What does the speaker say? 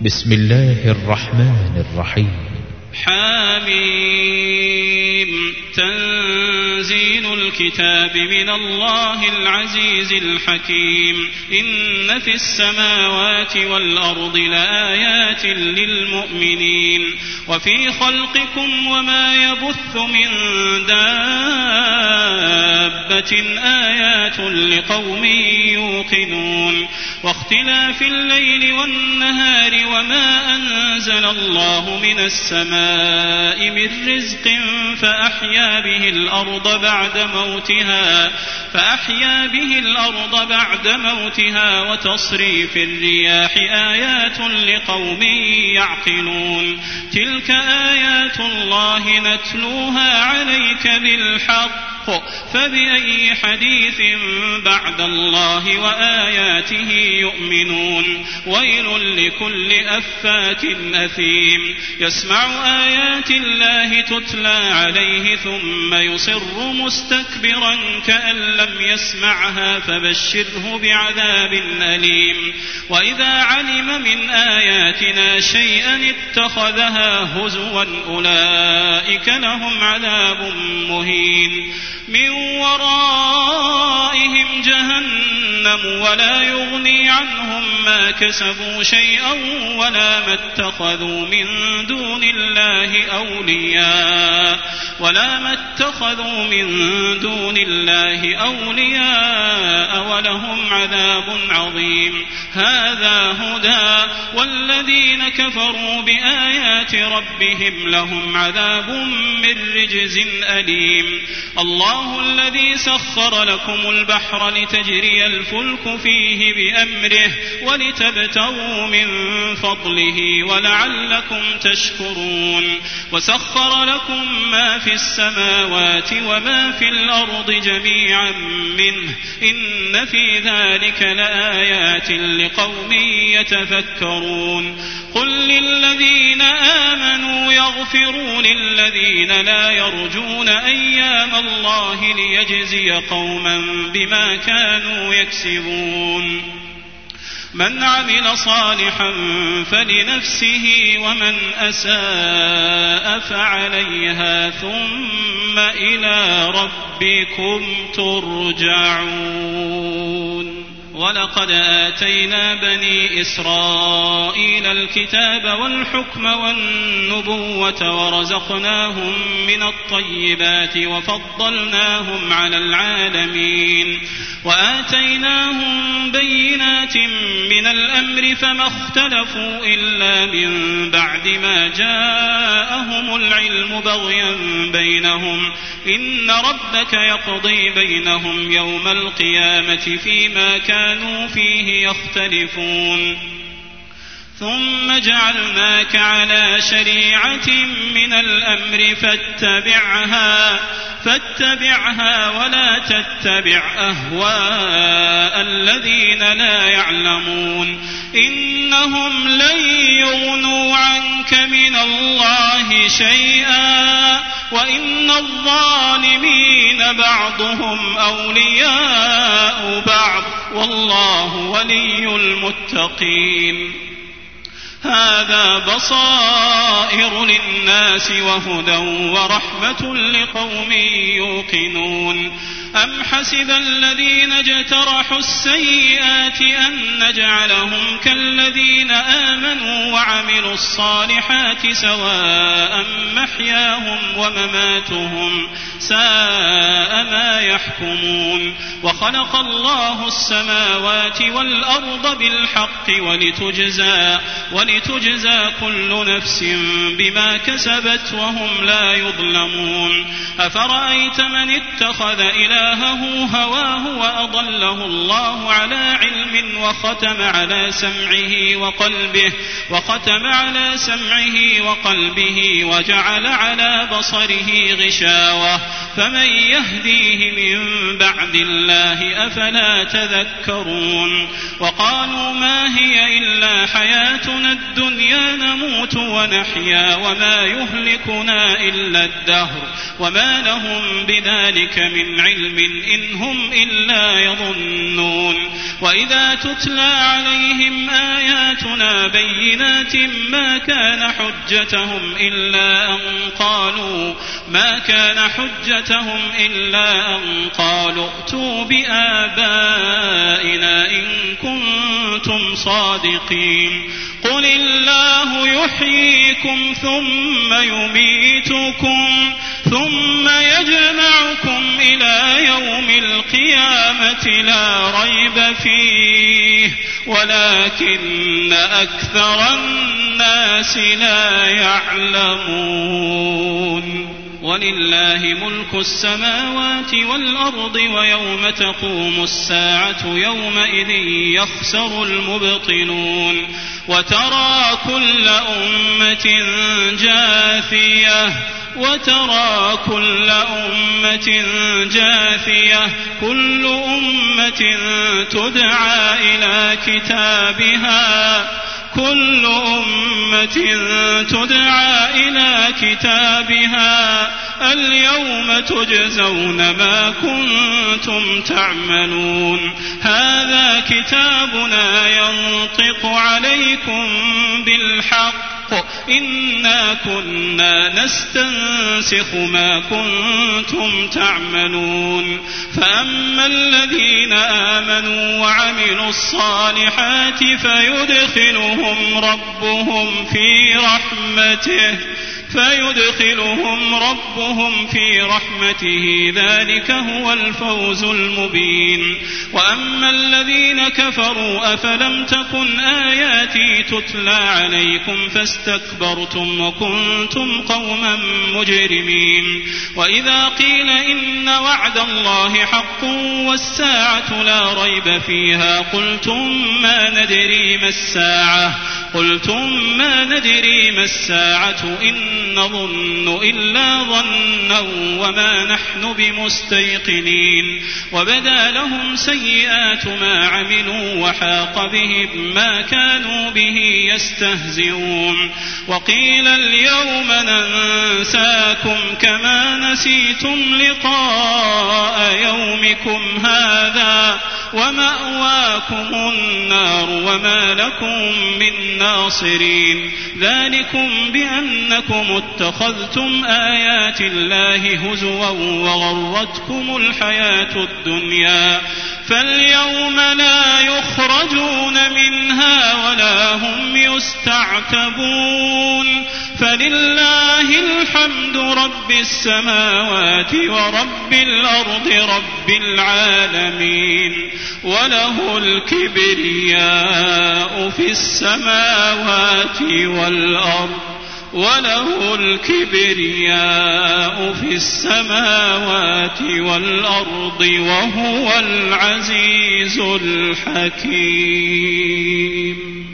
بسم الله الرحمن الرحيم. حميم. تنزيل الكتاب من الله العزيز الحكيم. إن في السماوات والأرض لآيات للمؤمنين وفي خلقكم وما يبث من دابة آيات لقوم يوقنون واختلاف الليل والنهار وما أنزل الله من السماء من رزق فأحيا به الأرض بعد موتها وتصريف الرياح آيات لقوم يعقلون. تلك آيات الله نتلوها عليك بالحق فبأي حديث بعد الله وآياته يؤمنون. ويل لكل أفاك أثيم يسمع آيات الله تتلى عليه ثم يصر مستكبرا كأن لم يسمعها فبشره بعذاب أليم. وإذا علم من آياتنا شيئا اتخذها هزوا أولئك لهم عذاب مهين. من ورائهم جهنم ولا يغني عنهم ما كسبوا شيئا ولا ما اتخذوا من دون الله أولياء ولهم عذاب عظيم. هذا هدى والذين كفروا بآيات ربهم لهم عذاب من رجز أليم. الله الذي سخر لكم البحر لتجري الفلك فيه بأمره ولتبتغوا من فضله ولعلكم تشكرون. وسخر لكم ما في السماوات وما في الأرض جميعا منه إن في ذلك لآيات لقوم يتفكرون. قل للذين آمنوا يغفروا للذين لا يرجون أيام الله ليجزي قوما بما كانوا يكسبون. من عمل صالحا فلنفسه ومن أساء فعليها ثم إلى ربكم ترجعون. ولقد آتينا بني إسرائيل الكتاب والحكم والنبوة ورزقناهم من الطيبات وفضلناهم على العالمين وآتيناهم بينات من الأمر فما اختلفوا إلا من بعد ما جاءهم العلم بغيا بينهم إن ربك يقضي بينهم يوم القيامة فيما كانوا فيه يختلفون. ثم جعلناك على شريعة من الأمر فاتبعها ولا تتبع أهواء الذين لا يعلمون إنهم لن يغنوا عنك من الله شيئا وإن الظالمين بعضهم أولياء بعض والله ولي المتقين. هذا بصائر للناس وهدى ورحمة لقوم يوقنون. أم حسب الذين اجترحوا السيئات أن نجعلهم كالذين آمنوا وعملوا الصالحات سواء محياهم ومماتهم ساء ما يحكمون. وخلق الله السماوات والأرض بالحق ولتجزى كل نفس بما كسبت وهم لا يظلمون. أفرأيت من اتخذ إلهه هواه وأضله الله على علم وختم على سمعه وقلبه وجعل على بصره غشاوة فمن يهديه من بعد الله أفلا تذكرون وقالوا ما هي إلا حياتنا الدنيا نموت ونحيا وما يهلكنا إلا الدهر وما لهم بذلك من علم إن هم إلا يظنون وإذا تتلى عليهم آياتنا بينات ما كان حجتهم إلا أن قالوا ائتوا بآبائنا إن كنتم صادقين قل الله يحييكم ثم يميتكم ثم يجمعكم إلى يوم القيامة لا ريب فيه ولكن أكثر الناس لا يعلمون ولله ملك السماوات والأرض ويوم تقوم الساعة يومئذ يخسر المبطلون وترى كل أمة جاثية كل أمة تدعى إلى كتابها اليوم تجزون ما كنتم تعملون هذا كتابنا ينطق عليكم بالحق إنا كنا نستنسخ ما كنتم تعملون فأما الذين آمنوا وعملوا الصالحات فيدخلهم ربهم في رحمته ذلك هو الفوز المبين وأما الذين كفروا أفلم تكن آياتي تتلى عليكم فاستكبرتم وكنتم قوما مجرمين وإذا قيل إن وعد الله حق والساعة لا ريب فيها قلتم ما ندري ما الساعة إن نظن إلا ظنا وما نحن بمستيقنين وبدا لهم سيئات ما عملوا وحاق بهم ما كانوا به يستهزئون وقيل اليوم ننساكم كما نسيتم لقاء يومكم هذا ومأواكم النار وما لكم من ناصرين ذلكم بأنكم اتخذتم آيات الله هزوا وغرتكم الحياة الدنيا فاليوم لا يخرجون منها ولا هم يستعتبون فلله الحمد رب السماوات ورب الأرض رب العالمين وله الكبرياء في السماوات والأرض وهو العزيز الحكيم.